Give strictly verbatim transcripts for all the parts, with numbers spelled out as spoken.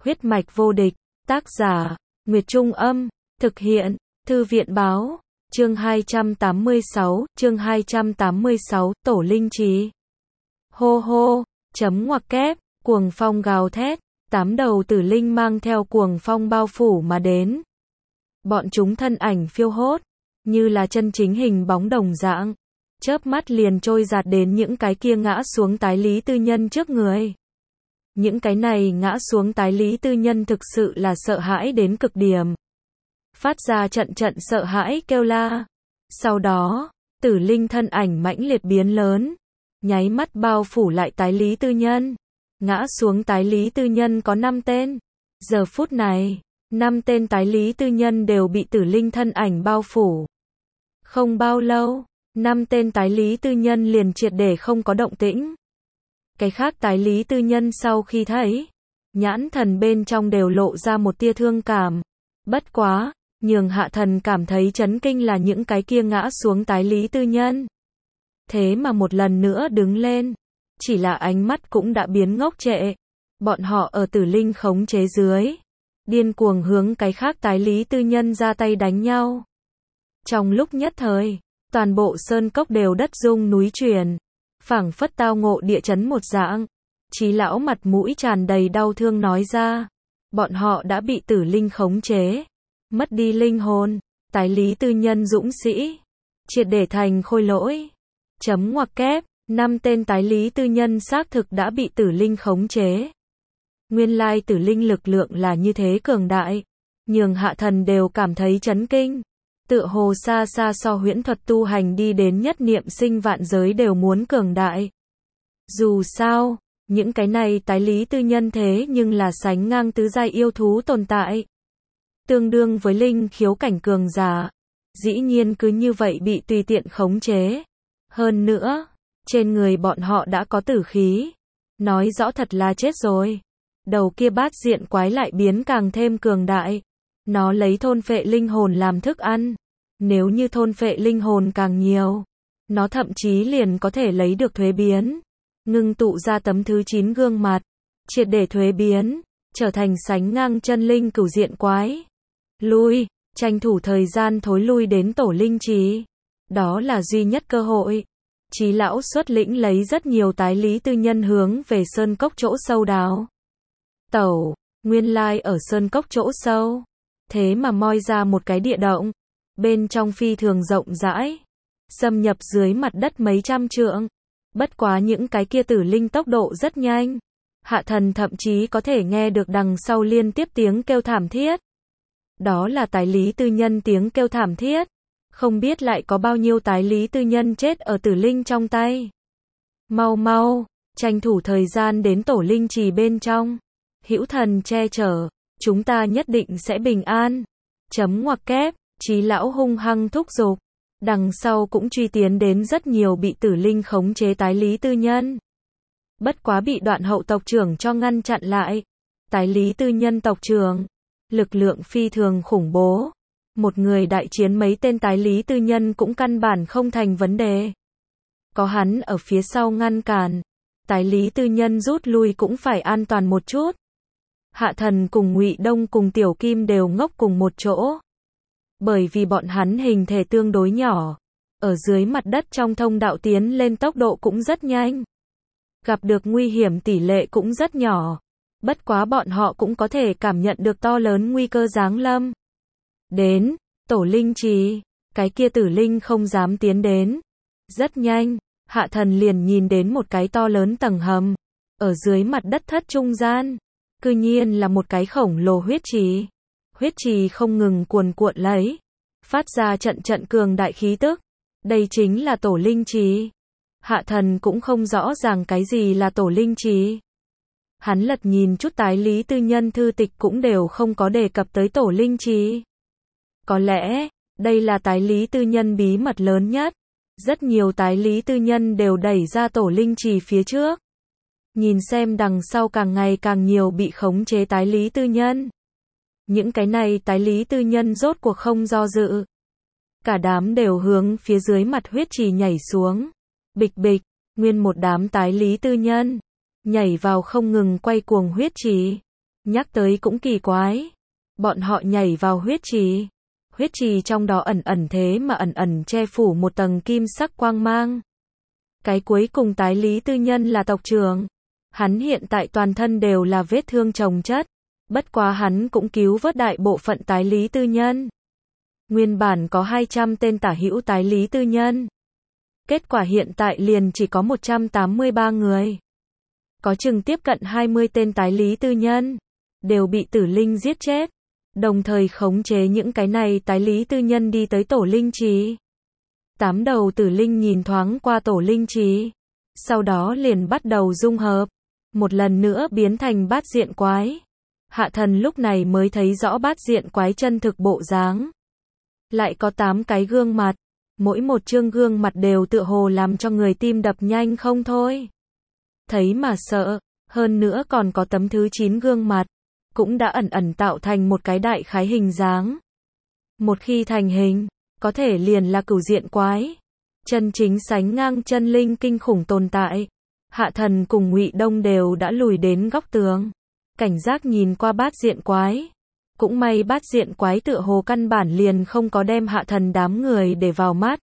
Huyết mạch vô địch, tác giả, Nguyệt Trung Âm, thực hiện, Thư viện Báo, chương hai trăm tám mươi sáu, chương hai trăm tám mươi sáu, Tổ Linh Trì. Hô hô, chấm ngoặc kép, cuồng phong gào thét, tám đầu tử linh mang theo cuồng phong bao phủ mà đến. Bọn chúng thân ảnh phiêu hốt, như là chân chính hình bóng đồng dạng, chớp mắt liền trôi giạt đến những cái kia ngã xuống tái lý tư nhân trước người. Những cái này ngã xuống tái lý tư nhân thực sự là sợ hãi đến cực điểm. Phát ra trận trận sợ hãi kêu la. Sau đó, tử linh thân ảnh mãnh liệt biến lớn, nháy mắt bao phủ lại tái lý tư nhân. Ngã xuống tái lý tư nhân có năm tên. Giờ phút này, năm tên tái lý tư nhân đều bị tử linh thân ảnh bao phủ. Không bao lâu, năm tên tái lý tư nhân liền triệt để không có động tĩnh. Cái khác tái lý tư nhân sau khi thấy, nhãn thần bên trong đều lộ ra một tia thương cảm. Bất quá, nhường Hạ Thần cảm thấy chấn kinh là những cái kia ngã xuống tái lý tư nhân. Thế mà một lần nữa đứng lên, chỉ là ánh mắt cũng đã biến ngốc trệ. Bọn họ ở tử linh khống chế dưới, điên cuồng hướng cái khác tái lý tư nhân ra tay đánh nhau. Trong lúc nhất thời, toàn bộ sơn cốc đều đất rung núi chuyển, phảng phất tao ngộ địa chấn một dạng. Chí lão mặt mũi tràn đầy đau thương nói ra, bọn họ đã bị tử linh khống chế, mất đi linh hồn, tái lý tư nhân dũng sĩ, triệt để thành khôi lỗi. Chấm ngoặc kép, năm tên tái lý tư nhân xác thực đã bị tử linh khống chế. Nguyên lai tử linh lực lượng là như thế cường đại, nhường Hạ Thần đều cảm thấy chấn kinh. Tựa hồ xa xa so huyễn thuật tu hành đi đến nhất niệm sinh vạn giới đều muốn cường đại. Dù sao, những cái này tái lý tư nhân thế nhưng là sánh ngang tứ giai yêu thú tồn tại. Tương đương với linh khiếu cảnh cường giả. Dĩ nhiên cứ như vậy bị tùy tiện khống chế. Hơn nữa, trên người bọn họ đã có tử khí. Nói rõ thật là chết rồi. Đầu kia bát diện quái lại biến càng thêm cường đại. Nó lấy thôn phệ linh hồn làm thức ăn. Nếu như thôn phệ linh hồn càng nhiều, nó thậm chí liền có thể lấy được thuế biến. Ngưng tụ ra tấm thứ chín gương mặt, triệt để thuế biến, trở thành sánh ngang chân linh cửu diện quái. Lui, tranh thủ thời gian thối lui đến tổ linh trì. Đó là duy nhất cơ hội. Chí lão xuất lĩnh lấy rất nhiều tái lý tư nhân hướng về sơn cốc chỗ sâu đào tẩu. Nguyên lai ở sơn cốc chỗ sâu, thế mà moi ra một cái địa động. Bên trong phi thường rộng rãi, xâm nhập dưới mặt đất mấy trăm trượng. Bất quá những cái kia tử linh tốc độ rất nhanh. Hạ Thần thậm chí có thể nghe được đằng sau liên tiếp tiếng kêu thảm thiết. Đó là tái lý tư nhân tiếng kêu thảm thiết. Không biết lại có bao nhiêu tái lý tư nhân chết ở tử linh trong tay. Mau mau, tranh thủ thời gian đến tổ linh trì bên trong. Hữu thần che chở, chúng ta nhất định sẽ bình an. Chấm ngoặc kép, Chí lão hung hăng thúc giục. Đằng sau cũng truy tiến đến rất nhiều bị tử linh khống chế tái lý tư nhân. Bất quá bị Đoạn Hậu tộc trưởng cho ngăn chặn lại. Tái lý tư nhân tộc trưởng, lực lượng phi thường khủng bố. Một người đại chiến mấy tên tái lý tư nhân cũng căn bản không thành vấn đề. Có hắn ở phía sau ngăn cản, tái lý tư nhân rút lui cũng phải an toàn một chút. Hạ Thần cùng Ngụy Đông cùng Tiểu Kim đều ngốc cùng một chỗ. Bởi vì bọn hắn hình thể tương đối nhỏ, ở dưới mặt đất trong thông đạo tiến lên tốc độ cũng rất nhanh. Gặp được nguy hiểm tỷ lệ cũng rất nhỏ. Bất quá bọn họ cũng có thể cảm nhận được to lớn nguy cơ giáng lâm. Đến, tổ linh trì, cái kia tử linh không dám tiến đến. Rất nhanh, Hạ Thần liền nhìn đến một cái to lớn tầng hầm. Ở dưới mặt đất thất trung gian, cư nhiên là một cái khổng lồ huyết trì. Huyết trì không ngừng cuồn cuộn lấy, phát ra trận trận cường đại khí tức. Đây chính là tổ linh trì. Hạ Thần cũng không rõ ràng cái gì là tổ linh trì. Hắn lật nhìn chút tái lý tư nhân thư tịch cũng đều không có đề cập tới tổ linh trì. Có lẽ, đây là tái lý tư nhân bí mật lớn nhất. Rất nhiều tái lý tư nhân đều đẩy ra tổ linh trì phía trước. Nhìn xem đằng sau càng ngày càng nhiều bị khống chế tái lý tư nhân. Những cái này tái lý tư nhân rốt cuộc không do dự. Cả đám đều hướng phía dưới mặt huyết trì nhảy xuống. Bịch bịch, nguyên một đám tái lý tư nhân nhảy vào không ngừng quay cuồng huyết trì. Nhắc tới cũng kỳ quái. Bọn họ nhảy vào huyết trì. Huyết trì trong đó ẩn ẩn thế mà ẩn ẩn che phủ một tầng kim sắc quang mang. Cái cuối cùng tái Lý Tư Nhân là tộc trưởng. Hắn hiện tại toàn thân đều là vết thương chồng chất. Bất quá hắn cũng cứu vớt đại bộ phận tái Lý Tư Nhân. Nguyên bản có hai trăm tên tả hữu tái Lý Tư Nhân. Kết quả hiện tại liền chỉ có một trăm tám mươi ba người. Có chừng tiếp cận hai mươi tên tái Lý Tư Nhân. Đều bị Tử Linh giết chết. Đồng thời khống chế những cái này tái Lý Tư Nhân đi tới tổ linh trì. Tám đầu Tử Linh nhìn thoáng qua tổ linh trì. Sau đó liền bắt đầu dung hợp. Một lần nữa biến thành bát diện quái. Hạ thần lúc này mới thấy rõ bát diện quái chân thực bộ dáng. Lại có tám cái gương mặt. Mỗi một chương gương mặt đều tựa hồ làm cho người tim đập nhanh không thôi. Thấy mà sợ. Hơn nữa còn có tấm thứ chín gương mặt. Cũng đã ẩn ẩn tạo thành một cái đại khái hình dáng. Một khi thành hình, có thể liền là cửu diện quái. Chân chính sánh ngang chân linh kinh khủng tồn tại. Hạ thần cùng Ngụy Đông đều đã lùi đến góc tường. Cảnh giác nhìn qua bát diện quái. Cũng may bát diện quái tựa hồ căn bản liền không có đem hạ thần đám người để vào mắt.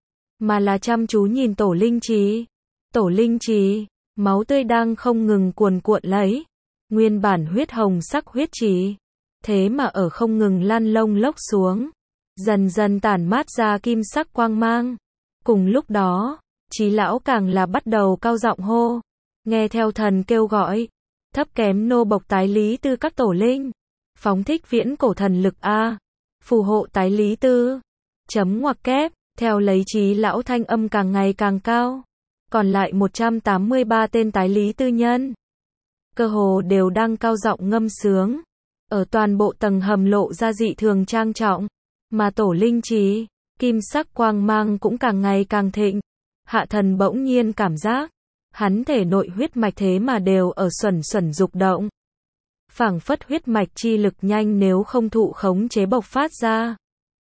Mà là chăm chú nhìn tổ linh trì. Tổ linh trì, máu tươi đang không ngừng cuồn cuộn lấy. Nguyên bản huyết hồng sắc huyết trì. Thế mà ở không ngừng lăn lông lốc xuống. Dần dần tản mát ra kim sắc quang mang. Cùng lúc đó, Trí lão càng là bắt đầu cao giọng hô. Nghe theo thần kêu gọi. Thấp kém nô bộc tái Lý Tư các tổ linh. Phóng thích viễn cổ thần lực A. Phù hộ tái Lý Tư. Chấm ngoặc kép. Theo lấy Trí lão thanh âm càng ngày càng cao. Còn lại một trăm tám mươi ba tên tái Lý Tư nhân. Cơ hồ đều đang cao giọng ngâm sướng. Ở toàn bộ tầng hầm lộ ra dị thường trang trọng. Mà tổ linh trì, kim sắc quang mang cũng càng ngày càng thịnh. Hạ thần bỗng nhiên cảm giác. Hắn thể nội huyết mạch thế mà đều ở xuẩn xuẩn dục động. Phảng phất huyết mạch chi lực nhanh nếu không thụ khống chế bộc phát ra.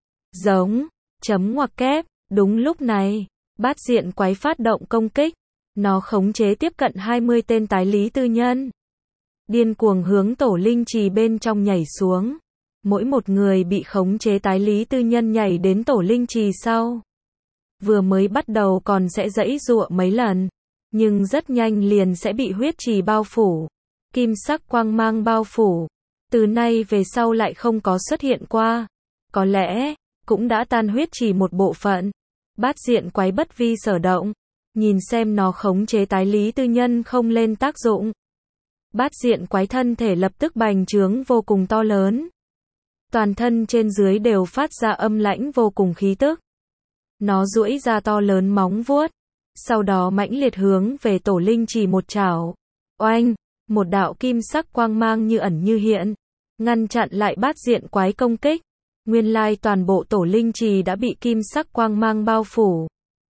Giống, chấm ngoặc kép, đúng lúc này, bát diện quái phát động công kích. Nó khống chế tiếp cận hai mươi tên tái Lý Tư Nhân. Điên cuồng hướng tổ linh trì bên trong nhảy xuống. Mỗi một người bị khống chế tái Lý Tư Nhân nhảy đến tổ linh trì sau. Vừa mới bắt đầu còn sẽ giãy giụa mấy lần. Nhưng rất nhanh liền sẽ bị huyết trì bao phủ. Kim sắc quang mang bao phủ. Từ nay về sau lại không có xuất hiện qua. Có lẽ, cũng đã tan huyết trì một bộ phận. Bát diện quái bất vi sở động. Nhìn xem nó khống chế tái Lý Tư Nhân không lên tác dụng. Bát diện quái thân thể lập tức bành trướng vô cùng to lớn. Toàn thân trên dưới đều phát ra âm lãnh vô cùng khí tức. Nó duỗi ra to lớn móng vuốt. Sau đó mãnh liệt hướng về tổ linh trì một chảo. Oanh, một đạo kim sắc quang mang như ẩn như hiện. Ngăn chặn lại bát diện quái công kích. Nguyên lai toàn bộ tổ linh trì đã bị kim sắc quang mang bao phủ.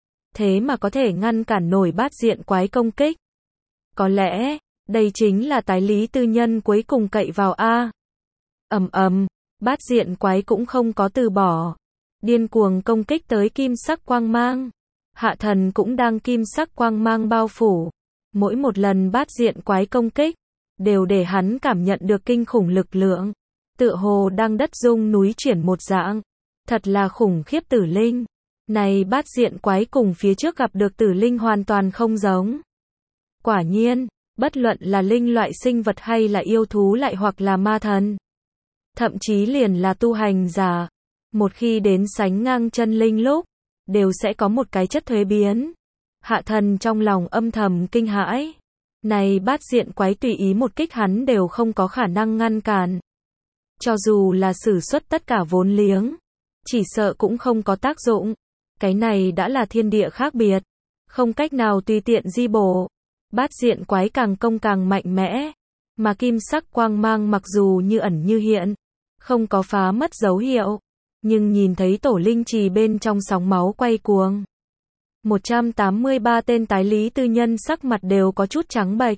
Thế mà có thể ngăn cản nổi bát diện quái công kích. Có lẽ, đây chính là tái Lý Tư Nhân cuối cùng cậy vào A. Ầm ầm, bát diện quái cũng không có từ bỏ. Điên cuồng công kích tới kim sắc quang mang. Hạ thần cũng đang kim sắc quang mang bao phủ. Mỗi một lần bát diện quái công kích, đều để hắn cảm nhận được kinh khủng lực lượng. Tựa hồ đang đất rung núi chuyển một dạng. Thật là khủng khiếp tử linh. Này bát diện quái cùng phía trước gặp được tử linh hoàn toàn không giống. Quả nhiên, bất luận là linh loại sinh vật hay là yêu thú lại hoặc là ma thần. Thậm chí liền là tu hành giả. Một khi đến sánh ngang chân linh lúc, đều sẽ có một cái chất thuế biến. Hạ thần trong lòng âm thầm kinh hãi. Này bát diện quái tùy ý một kích hắn đều không có khả năng ngăn cản. Cho dù là sử xuất tất cả vốn liếng, chỉ sợ cũng không có tác dụng. Cái này đã là thiên địa khác biệt. Không cách nào tùy tiện di bổ. Bát diện quái càng công càng mạnh mẽ. Mà kim sắc quang mang mặc dù như ẩn như hiện, không có phá mất dấu hiệu. Nhưng nhìn thấy tổ linh trì bên trong sóng máu quay cuồng. một trăm tám mươi ba tên tái Lý Tư Nhân sắc mặt đều có chút trắng bệch.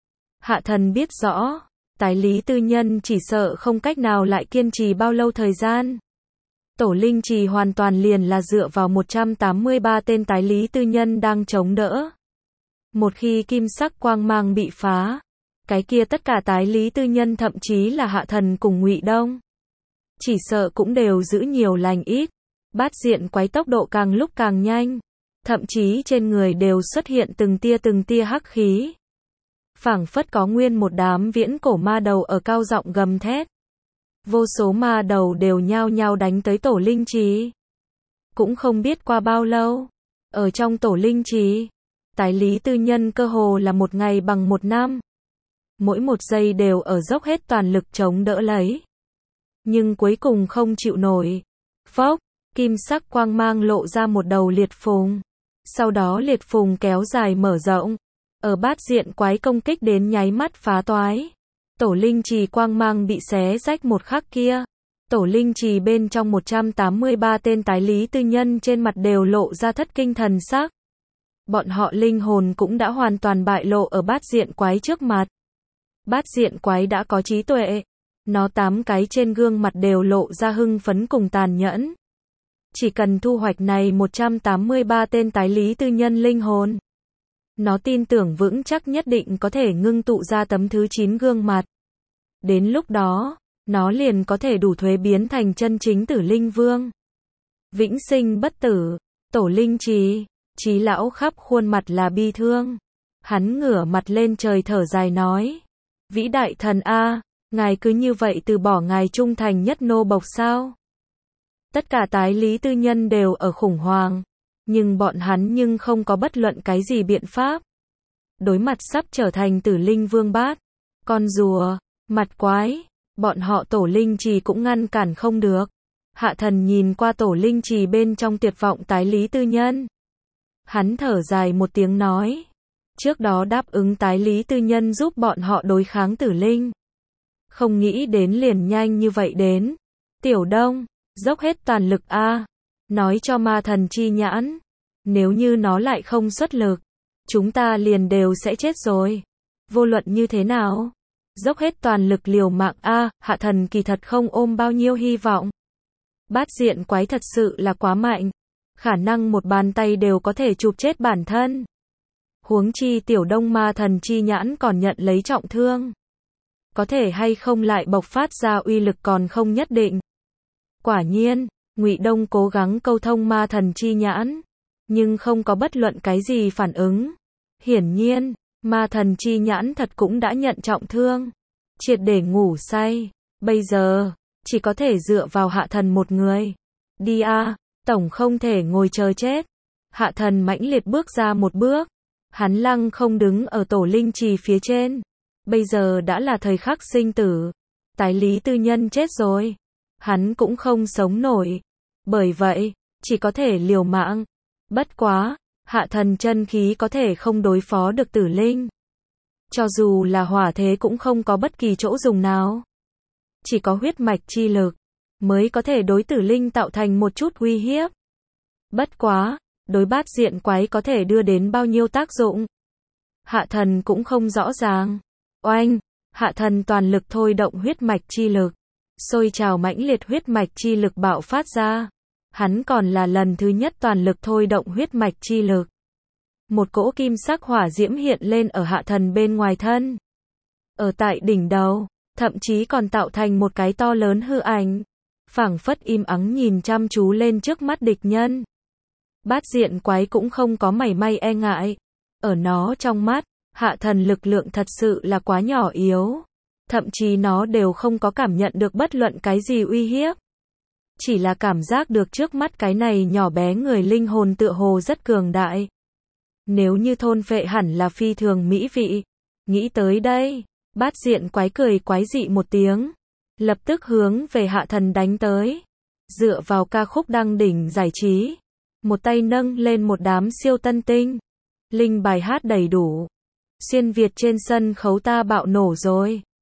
Hạ thần biết rõ, tái Lý Tư Nhân chỉ sợ không cách nào lại kiên trì bao lâu thời gian. Tổ linh trì hoàn toàn liền là dựa vào một trăm tám mươi ba tên tái Lý Tư Nhân đang chống đỡ. Một khi kim sắc quang mang bị phá, Cái kia tất cả tái lý tư nhân thậm chí là Hạ Thần cùng Ngụy Đông. Chỉ sợ cũng đều giữ nhiều lành ít. Bát diện quái tốc độ càng lúc càng nhanh. Thậm chí trên người đều xuất hiện từng tia từng tia hắc khí. Phảng phất có nguyên một đám viễn cổ ma đầu ở cao giọng gầm thét. Vô số ma đầu đều nhao nhao đánh tới tổ linh trì. Cũng không biết qua bao lâu. Ở trong tổ linh trì, tái lý tư nhân cơ hồ là một ngày bằng một năm. Mỗi một giây đều ở dốc hết toàn lực chống đỡ lấy. Nhưng cuối cùng không chịu nổi. Phốc, kim sắc quang mang lộ ra một đầu liệt phùng. Sau đó liệt phùng kéo dài mở rộng. Ở bát diện quái công kích đến nháy mắt phá toái. Tổ linh trì quang mang bị xé rách một khắc kia. Tổ linh trì bên trong một trăm tám mươi ba tên tái lý tư nhân trên mặt đều lộ ra thất kinh thần sắc. Bọn họ linh hồn cũng đã hoàn toàn bại lộ ở bát diện quái trước mặt. Bát diện quái đã có trí tuệ. Nó tám cái trên gương mặt đều lộ ra hưng phấn cùng tàn nhẫn. Chỉ cần thu hoạch này một trăm tám mươi ba tên tái lý tư nhân linh hồn. Nó tin tưởng vững chắc nhất định có thể ngưng tụ ra tấm thứ chín gương mặt. Đến lúc đó, nó liền có thể đủ thuế biến thành chân chính tử linh vương. Vĩnh sinh bất tử, tổ linh trì, Trí lão khắp khuôn mặt là bi thương. Hắn ngửa mặt lên trời thở dài nói. Vĩ đại thần A, ngài cứ như vậy từ bỏ ngài trung thành nhất nô bộc sao? Tất cả tái lý tư nhân đều ở khủng hoảng. Nhưng bọn hắn nhưng không có bất luận cái gì biện pháp. Đối mặt sắp trở thành tử linh vương bát. Con rùa, mặt quái, bọn họ tổ linh trì cũng ngăn cản không được. Hạ Thần nhìn qua tổ linh trì bên trong tuyệt vọng tái lý tư nhân. Hắn thở dài một tiếng nói. Trước đó đáp ứng tái lý tư nhân giúp bọn họ đối kháng tử linh. Không nghĩ đến liền nhanh như vậy đến. Tiểu Đông, dốc hết toàn lực A. Nói cho ma thần chi nhãn. Nếu như nó lại không xuất lực. Chúng ta liền đều sẽ chết rồi. Vô luận như thế nào? Dốc hết toàn lực liều mạng A. Hạ Thần kỳ thật không ôm bao nhiêu hy vọng. Bát diện quái thật sự là quá mạnh. Khả năng một bàn tay đều có thể chụp chết bản thân. Huống chi Tiểu Đông ma thần chi nhãn còn nhận lấy trọng thương. Có thể hay không lại bộc phát ra uy lực còn không nhất định. Quả nhiên, Ngụy Đông cố gắng câu thông ma thần chi nhãn. Nhưng không có bất luận cái gì phản ứng. Hiển nhiên, ma thần chi nhãn thật cũng đã nhận trọng thương. Triệt để ngủ say. Bây giờ, chỉ có thể dựa vào Hạ Thần một người. Đi a, tổng không thể ngồi chờ chết. Hạ Thần mãnh liệt bước ra một bước. Hắn lăng không đứng ở tổ linh trì phía trên. Bây giờ đã là thời khắc sinh tử. Tái lý tư nhân chết rồi. Hắn cũng không sống nổi. Bởi vậy, chỉ có thể liều mạng. Bất quá, Hạ Thần chân khí có thể không đối phó được tử linh. Cho dù là hỏa thế cũng không có bất kỳ chỗ dùng nào. Chỉ có huyết mạch chi lực mới có thể đối tử linh tạo thành một chút uy hiếp. Bất quá, đối bát diện quái có thể đưa đến bao nhiêu tác dụng. Hạ Thần cũng không rõ ràng. Oanh, Hạ Thần toàn lực thôi động huyết mạch chi lực. Sôi trào mãnh liệt huyết mạch chi lực bạo phát ra. Hắn còn là lần thứ nhất toàn lực thôi động huyết mạch chi lực. Một cỗ kim sắc hỏa diễm hiện lên ở Hạ Thần bên ngoài thân. Ở tại đỉnh đầu, thậm chí còn tạo thành một cái to lớn hư ảnh. Phảng phất im ắng nhìn chăm chú lên trước mắt địch nhân. Bát diện quái cũng không có mảy may e ngại. Ở nó trong mắt, Hạ Thần lực lượng thật sự là quá nhỏ yếu. Thậm chí nó đều không có cảm nhận được bất luận cái gì uy hiếp. Chỉ là cảm giác được trước mắt cái này nhỏ bé người linh hồn tựa hồ rất cường đại. Nếu như thôn phệ hẳn là phi thường mỹ vị. Nghĩ tới đây, bát diện quái cười quái dị một tiếng. Lập tức hướng về Hạ Thần đánh tới. Dựa vào ca khúc đăng đỉnh giải trí. Một tay nâng lên một đám siêu tân tinh. Linh bài hát đầy đủ. Xuyên Việt trên sân khấu ta bạo nổ rồi.